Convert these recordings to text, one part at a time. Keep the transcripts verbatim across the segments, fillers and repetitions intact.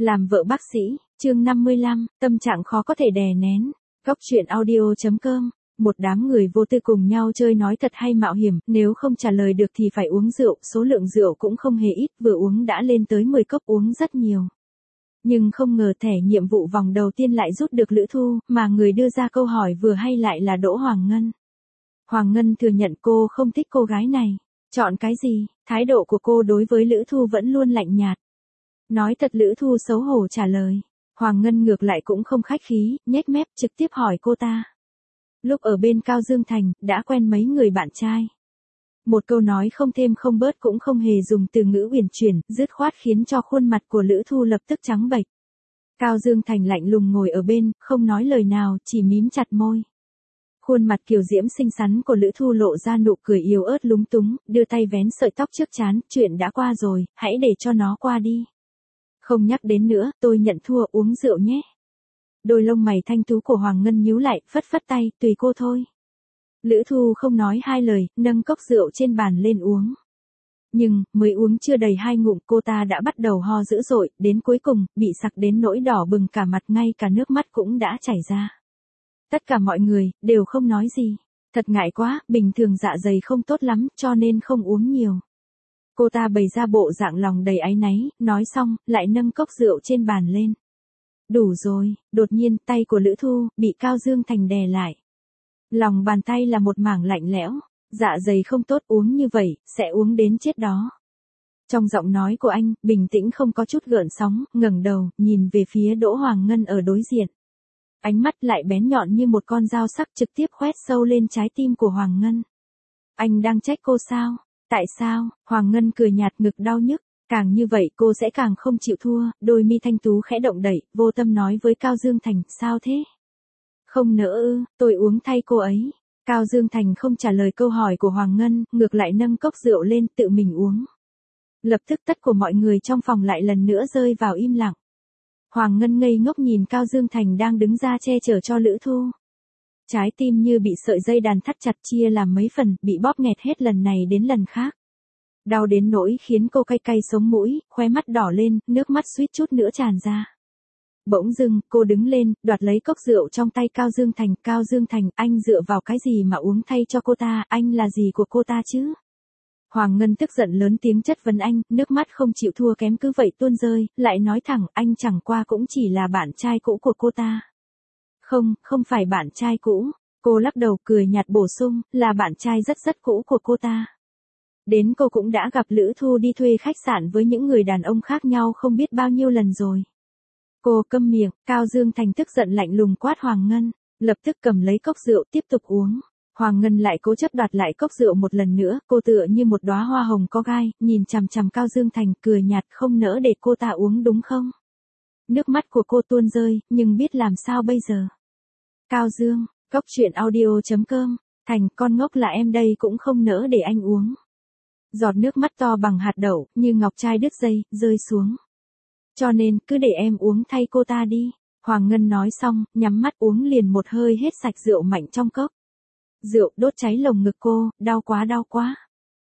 Làm vợ bác sĩ, chương năm mươi lăm, tâm trạng khó có thể đè nén. Góc truyện audio chấm com. Một đám người vô tư cùng nhau chơi nói thật hay mạo hiểm, nếu không trả lời được thì phải uống rượu, số lượng rượu cũng không hề ít, vừa uống đã lên tới mười cốc, uống rất nhiều. Nhưng không ngờ thẻ nhiệm vụ vòng đầu tiên lại rút được Lữ Thu, mà người đưa ra câu hỏi vừa hay lại là Đỗ Hoàng Ngân. Hoàng Ngân thừa nhận cô không thích cô gái này. Chọn cái gì? Thái độ của cô đối với Lữ Thu vẫn luôn lạnh nhạt. Nói thật, Lữ Thu xấu hổ trả lời. Hoàng Ngân ngược lại cũng không khách khí, nhếch mép trực tiếp hỏi cô ta. Lúc ở bên Cao Dương Thành, đã quen mấy người bạn trai. Một câu nói không thêm không bớt, cũng không hề dùng từ ngữ uyển chuyển, dứt khoát khiến cho khuôn mặt của Lữ Thu lập tức trắng bệch. Cao Dương Thành lạnh lùng ngồi ở bên, không nói lời nào, chỉ mím chặt môi. Khuôn mặt kiều diễm xinh xắn của Lữ Thu lộ ra nụ cười yếu ớt lúng túng, đưa tay vén sợi tóc trước trán, chuyện đã qua rồi, hãy để cho nó qua đi. Không nhắc đến nữa, tôi nhận thua, uống rượu nhé. Đôi lông mày thanh tú của Hoàng Ngân nhíu lại, phất phất tay, tùy cô thôi. Lữ Thu không nói hai lời, nâng cốc rượu trên bàn lên uống. Nhưng, mới uống chưa đầy hai ngụm, cô ta đã bắt đầu ho dữ dội, đến cuối cùng, bị sặc đến nỗi đỏ bừng cả mặt, ngay cả nước mắt cũng đã chảy ra. Tất cả mọi người, đều không nói gì. Thật ngại quá, bình thường dạ dày không tốt lắm, cho nên không uống nhiều. Cô ta bày ra bộ dạng lòng đầy áy náy, nói xong, lại nâng cốc rượu trên bàn lên. Đủ rồi, đột nhiên, tay của Lữ Thu, bị Cao Dương Thành đè lại. Lòng bàn tay là một mảng lạnh lẽo, dạ dày không tốt, uống như vậy, sẽ uống đến chết đó. Trong giọng nói của anh, bình tĩnh không có chút gợn sóng, ngẩng đầu, nhìn về phía Đỗ Hoàng Ngân ở đối diện. Ánh mắt lại bén nhọn như một con dao sắc, trực tiếp khoét sâu lên trái tim của Hoàng Ngân. Anh đang trách cô sao? Tại sao? Hoàng Ngân cười nhạt, ngực đau nhức. Càng như vậy cô sẽ càng không chịu thua, đôi mi thanh tú khẽ động đậy, vô tâm nói với Cao Dương Thành, sao thế? Không nỡ ư, tôi uống thay cô ấy. Cao Dương Thành không trả lời câu hỏi của Hoàng Ngân, ngược lại nâng cốc rượu lên tự mình uống. Lập tức tất của mọi người trong phòng lại lần nữa rơi vào im lặng. Hoàng Ngân ngây ngốc nhìn Cao Dương Thành đang đứng ra che chở cho Lữ Thu. Trái tim như bị sợi dây đàn thắt chặt, chia làm mấy phần, bị bóp nghẹt hết lần này đến lần khác. Đau đến nỗi khiến cô cay cay sống mũi, khóe mắt đỏ lên, nước mắt suýt chút nữa tràn ra. Bỗng dưng, cô đứng lên, đoạt lấy cốc rượu trong tay Cao Dương Thành. Cao Dương Thành, anh dựa vào cái gì mà uống thay cho cô ta, anh là gì của cô ta chứ? Hoàng Ngân tức giận lớn tiếng chất vấn anh, nước mắt không chịu thua kém cứ vậy tuôn rơi, lại nói thẳng, anh chẳng qua cũng chỉ là bạn trai cũ của cô ta. Không, không phải bạn trai cũ. Cô lắc đầu cười nhạt bổ sung, là bạn trai rất rất cũ của cô ta. Đến cô cũng đã gặp Lữ Thu đi thuê khách sạn với những người đàn ông khác nhau không biết bao nhiêu lần rồi. Cô câm miệng, Cao Dương Thành tức giận lạnh lùng quát Hoàng Ngân, lập tức cầm lấy cốc rượu tiếp tục uống. Hoàng Ngân lại cố chấp đoạt lại cốc rượu một lần nữa, cô tựa như một đóa hoa hồng có gai, nhìn chằm chằm Cao Dương Thành cười nhạt, không nỡ để cô ta uống đúng không? Nước mắt của cô tuôn rơi, nhưng biết làm sao bây giờ? Cao Dương, góc truyện audio chấm com, Thành, con ngốc là em đây, cũng không nỡ để anh uống. Giọt nước mắt to bằng hạt đậu, như ngọc trai đứt dây, rơi xuống. Cho nên, cứ để em uống thay cô ta đi. Hoàng Ngân nói xong, nhắm mắt uống liền một hơi hết sạch rượu mạnh trong cốc. Rượu đốt cháy lồng ngực cô, đau quá đau quá.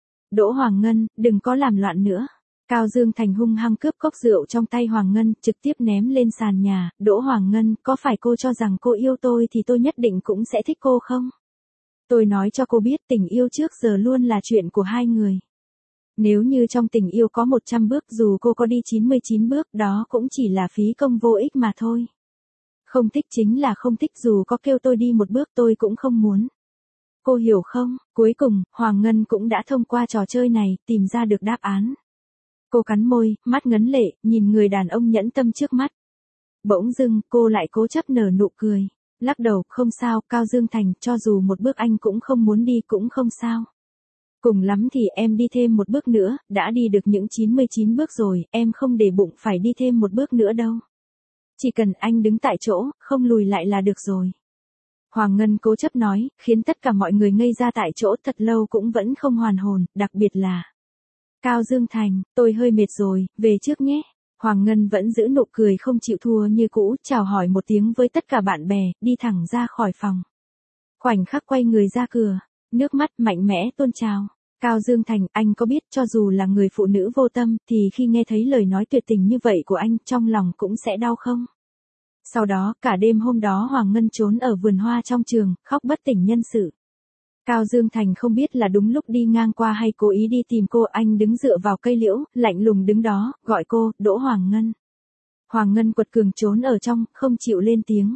Đỗ Hoàng Ngân, đừng có làm loạn nữa. Cao Dương Thành hung hăng cướp cốc rượu trong tay Hoàng Ngân, trực tiếp ném lên sàn nhà. Đỗ Hoàng Ngân, có phải cô cho rằng cô yêu tôi thì tôi nhất định cũng sẽ thích cô không? Tôi nói cho cô biết, tình yêu trước giờ luôn là chuyện của hai người. Nếu như trong tình yêu có một trăm bước, dù cô có đi chín mươi chín bước, đó cũng chỉ là phí công vô ích mà thôi. Không thích chính là không thích, dù có kêu tôi đi một bước tôi cũng không muốn. Cô hiểu không? Cuối cùng, Hoàng Ngân cũng đã thông qua trò chơi này, tìm ra được đáp án. Cô cắn môi, mắt ngấn lệ, nhìn người đàn ông nhẫn tâm trước mắt. Bỗng dưng, cô lại cố chấp nở nụ cười. Lắc đầu, không sao, Cao Dương Thành, cho dù một bước anh cũng không muốn đi cũng không sao. Cùng lắm thì em đi thêm một bước nữa, đã đi được những chín mươi chín bước rồi, em không để bụng phải đi thêm một bước nữa đâu. Chỉ cần anh đứng tại chỗ, không lùi lại là được rồi. Hoàng Ngân cố chấp nói, khiến tất cả mọi người ngây ra tại chỗ thật lâu cũng vẫn không hoàn hồn, đặc biệt là Cao Dương Thành, tôi hơi mệt rồi, về trước nhé. Hoàng Ngân vẫn giữ nụ cười không chịu thua như cũ, chào hỏi một tiếng với tất cả bạn bè, đi thẳng ra khỏi phòng. Khoảnh khắc quay người ra cửa, nước mắt mạnh mẽ tuôn trào. Cao Dương Thành, anh có biết cho dù là người phụ nữ vô tâm thì khi nghe thấy lời nói tuyệt tình như vậy của anh trong lòng cũng sẽ đau không? Sau đó, cả đêm hôm đó Hoàng Ngân trốn ở vườn hoa trong trường, khóc bất tỉnh nhân sự. Cao Dương Thành không biết là đúng lúc đi ngang qua hay cố ý đi tìm cô, anh đứng dựa vào cây liễu, lạnh lùng đứng đó, gọi cô, Đỗ Hoàng Ngân. Hoàng Ngân quật cường trốn ở trong, không chịu lên tiếng.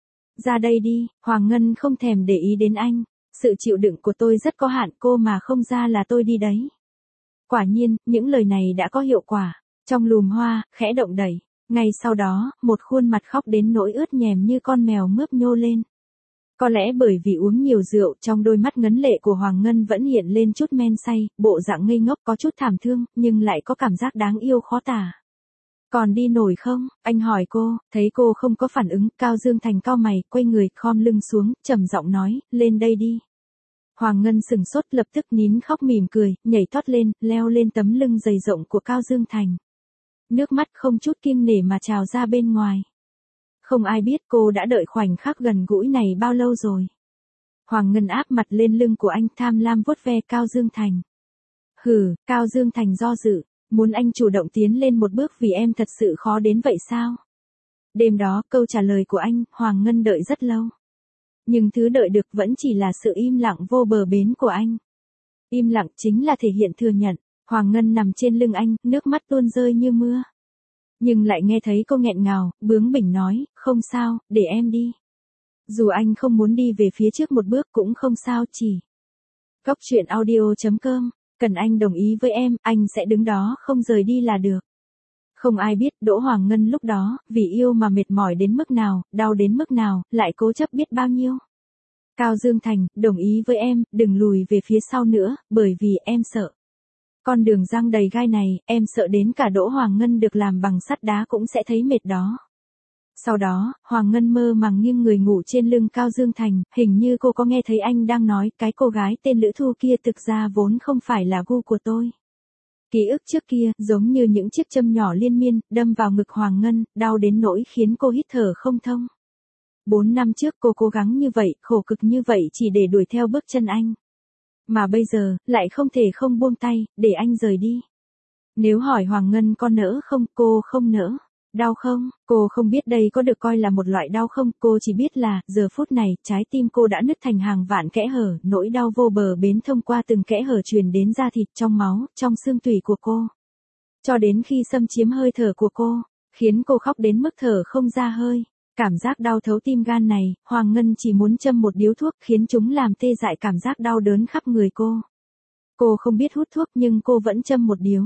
Ra đây đi, Hoàng Ngân không thèm để ý đến anh. Sự chịu đựng của tôi rất có hạn, cô mà không ra là tôi đi đấy. Quả nhiên, những lời này đã có hiệu quả. Trong lùm hoa, khẽ động đẩy. Ngay sau đó, một khuôn mặt khóc đến nỗi ướt nhèm như con mèo mướp nhô lên. Có lẽ bởi vì uống nhiều rượu, trong đôi mắt ngấn lệ của Hoàng Ngân vẫn hiện lên chút men say, bộ dạng ngây ngốc có chút thảm thương, nhưng lại có cảm giác đáng yêu khó tả. Còn đi nổi không? Anh hỏi cô, thấy cô không có phản ứng, Cao Dương Thành cau mày, quay người, khom lưng xuống, trầm giọng nói, lên đây đi. Hoàng Ngân sừng sốt lập tức nín khóc mỉm cười, nhảy thoát lên, leo lên tấm lưng dày rộng của Cao Dương Thành. Nước mắt không chút kiêng nể mà trào ra bên ngoài. Không ai biết cô đã đợi khoảnh khắc gần gũi này bao lâu rồi. Hoàng Ngân áp mặt lên lưng của anh, tham lam vuốt ve Cao Dương Thành. Hừ, Cao Dương Thành do dự, muốn anh chủ động tiến lên một bước vì em thật sự khó đến vậy sao? Đêm đó, câu trả lời của anh, Hoàng Ngân đợi rất lâu. Nhưng thứ đợi được vẫn chỉ là sự im lặng vô bờ bến của anh. Im lặng chính là thể hiện thừa nhận. Hoàng Ngân nằm trên lưng anh, nước mắt tuôn rơi như mưa. Nhưng lại nghe thấy cô nghẹn ngào, bướng bỉnh nói, không sao, để em đi. Dù anh không muốn đi về phía trước một bước cũng không sao, chỉ. Góc truyện audio chấm com, cần anh đồng ý với em, anh sẽ đứng đó không rời đi là được. Không ai biết Đỗ Hoàng Ngân lúc đó, vì yêu mà mệt mỏi đến mức nào, đau đến mức nào, lại cố chấp biết bao nhiêu. Cao Dương Thành, đồng ý với em, đừng lùi về phía sau nữa, bởi vì em sợ. Con đường răng đầy gai này, em sợ đến cả Đỗ Hoàng Ngân được làm bằng sắt đá cũng sẽ thấy mệt đó. Sau đó, Hoàng Ngân mơ màng nghiêng người ngủ trên lưng Cao Dương Thành, hình như cô có nghe thấy anh đang nói, cái cô gái tên Lữ Thu kia thực ra vốn không phải là gu của tôi. Ký ức trước kia, giống như những chiếc châm nhỏ liên miên, đâm vào ngực Hoàng Ngân, đau đến nỗi khiến cô hít thở không thông. Bốn năm trước cô cố gắng như vậy, khổ cực như vậy chỉ để đuổi theo bước chân anh. Mà bây giờ, lại không thể không buông tay, để anh rời đi. Nếu hỏi Hoàng Ngân có nỡ không, cô không nỡ. Đau không, cô không biết đây có được coi là một loại đau không, cô chỉ biết là, giờ phút này, trái tim cô đã nứt thành hàng vạn kẽ hở, nỗi đau vô bờ bến thông qua từng kẽ hở truyền đến da thịt, trong máu, trong xương tủy của cô. Cho đến khi xâm chiếm hơi thở của cô, khiến cô khóc đến mức thở không ra hơi. Cảm giác đau thấu tim gan này, Hoàng Ngân chỉ muốn châm một điếu thuốc khiến chúng làm tê dại cảm giác đau đớn khắp người cô. Cô không biết hút thuốc nhưng cô vẫn châm một điếu.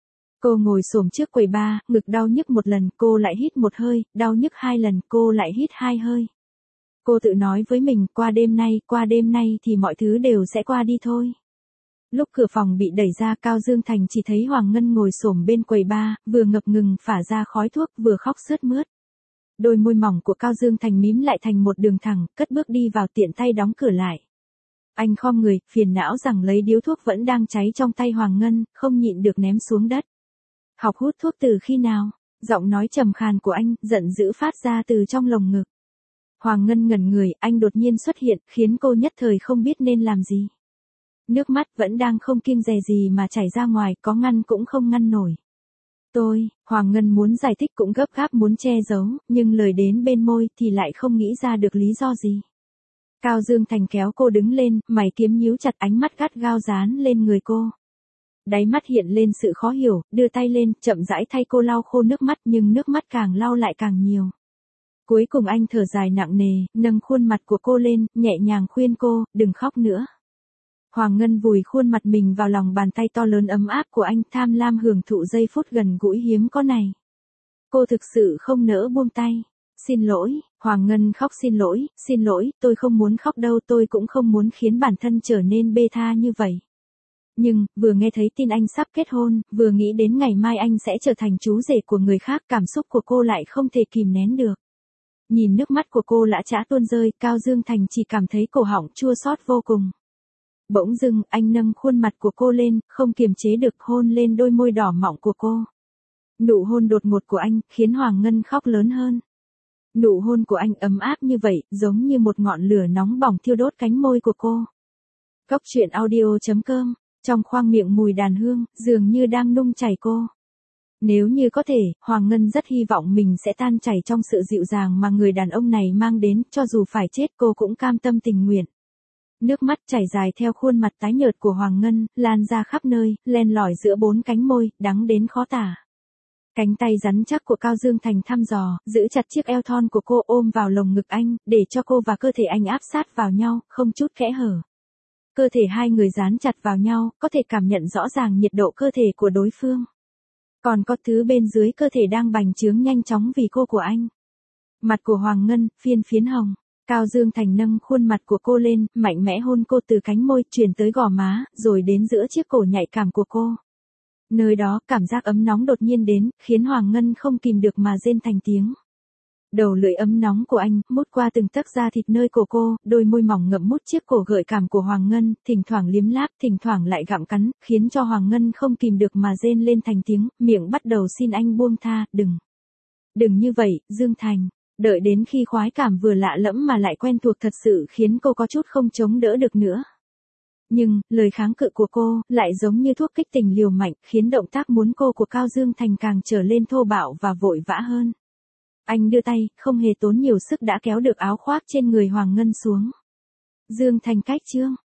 Cô ngồi xổm trước quầy bar, ngực đau nhức một lần, cô lại hít một hơi, đau nhức hai lần, cô lại hít hai hơi. Cô tự nói với mình, qua đêm nay, qua đêm nay thì mọi thứ đều sẽ qua đi thôi. Lúc cửa phòng bị đẩy ra, Cao Dương Thành chỉ thấy Hoàng Ngân ngồi xổm bên quầy bar, vừa ngập ngừng phả ra khói thuốc, vừa khóc sướt mướt. Đôi môi mỏng của Cao Dương Thành mím lại thành một đường thẳng, cất bước đi vào, tiện tay đóng cửa lại. Anh khom người, phiền não rằng lấy điếu thuốc vẫn đang cháy trong tay Hoàng Ngân, không nhịn được ném xuống đất. Học hút thuốc từ khi nào? Giọng nói trầm khàn của anh, giận dữ phát ra từ trong lồng ngực. Hoàng Ngân ngẩn người, anh đột nhiên xuất hiện, khiến cô nhất thời không biết nên làm gì. Nước mắt vẫn đang không kiêng dè gì mà chảy ra ngoài, có ngăn cũng không ngăn nổi. Tôi, Hoàng Ngân muốn giải thích cũng gấp gáp muốn che giấu, nhưng lời đến bên môi thì lại không nghĩ ra được lý do gì. Cao Dương Thành kéo cô đứng lên, mày kiếm nhíu chặt, ánh mắt gắt gao dán lên người cô. Đáy mắt hiện lên sự khó hiểu, đưa tay lên, chậm rãi thay cô lau khô nước mắt, nhưng nước mắt càng lau lại càng nhiều. Cuối cùng anh thở dài nặng nề, nâng khuôn mặt của cô lên, nhẹ nhàng khuyên cô, đừng khóc nữa. Hoàng Ngân vùi khuôn mặt mình vào lòng bàn tay to lớn ấm áp của anh, tham lam hưởng thụ giây phút gần gũi hiếm có này. Cô thực sự không nỡ buông tay. Xin lỗi, Hoàng Ngân khóc, xin lỗi, xin lỗi, tôi không muốn khóc đâu, tôi cũng không muốn khiến bản thân trở nên bê tha như vậy. Nhưng, vừa nghe thấy tin anh sắp kết hôn, vừa nghĩ đến ngày mai anh sẽ trở thành chú rể của người khác, cảm xúc của cô lại không thể kìm nén được. Nhìn nước mắt của cô lã chã tuôn rơi, Cao Dương Thành chỉ cảm thấy cổ họng chua xót vô cùng. Bỗng dưng, anh nâng khuôn mặt của cô lên, không kiềm chế được hôn lên đôi môi đỏ mọng của cô. Nụ hôn đột ngột của anh, khiến Hoàng Ngân khóc lớn hơn. Nụ hôn của anh ấm áp như vậy, giống như một ngọn lửa nóng bỏng thiêu đốt cánh môi của cô. Góc truyện audio chấm com Trong khoang miệng mùi đàn hương, dường như đang nung chảy cô. Nếu như có thể, Hoàng Ngân rất hy vọng mình sẽ tan chảy trong sự dịu dàng mà người đàn ông này mang đến, cho dù phải chết cô cũng cam tâm tình nguyện. Nước mắt chảy dài theo khuôn mặt tái nhợt của Hoàng Ngân, lan ra khắp nơi, len lỏi giữa bốn cánh môi, đắng đến khó tả. Cánh tay rắn chắc của Cao Dương Thành thăm dò, giữ chặt chiếc eo thon của cô ôm vào lồng ngực anh, để cho cô và cơ thể anh áp sát vào nhau, không chút kẽ hở. Cơ thể hai người dán chặt vào nhau, có thể cảm nhận rõ ràng nhiệt độ cơ thể của đối phương. Còn có thứ bên dưới cơ thể đang bành trướng nhanh chóng vì cô của anh. Mặt của Hoàng Ngân, phiên phiến hồng. Cao Dương Thành nâng khuôn mặt của cô lên, mạnh mẽ hôn cô từ cánh môi, chuyển tới gò má, rồi đến giữa chiếc cổ nhạy cảm của cô. Nơi đó, cảm giác ấm nóng đột nhiên đến, khiến Hoàng Ngân không kìm được mà rên thành tiếng. Đầu lưỡi ấm nóng của anh, mút qua từng tấc da thịt nơi cổ cô, đôi môi mỏng ngậm mút chiếc cổ gợi cảm của Hoàng Ngân, thỉnh thoảng liếm láp, thỉnh thoảng lại gặm cắn, khiến cho Hoàng Ngân không kìm được mà rên lên thành tiếng, miệng bắt đầu xin anh buông tha, đừng. Đừng như vậy, Dương Thành. Đợi đến khi khoái cảm vừa lạ lẫm mà lại quen thuộc thật sự khiến cô có chút không chống đỡ được nữa. Nhưng, lời kháng cự của cô, lại giống như thuốc kích tình liều mạnh, khiến động tác muốn cô của Cao Dương Thành càng trở lên thô bạo và vội vã hơn. Anh đưa tay, không hề tốn nhiều sức đã kéo được áo khoác trên người Hoàng Ngân xuống. Dương Thành cách chương.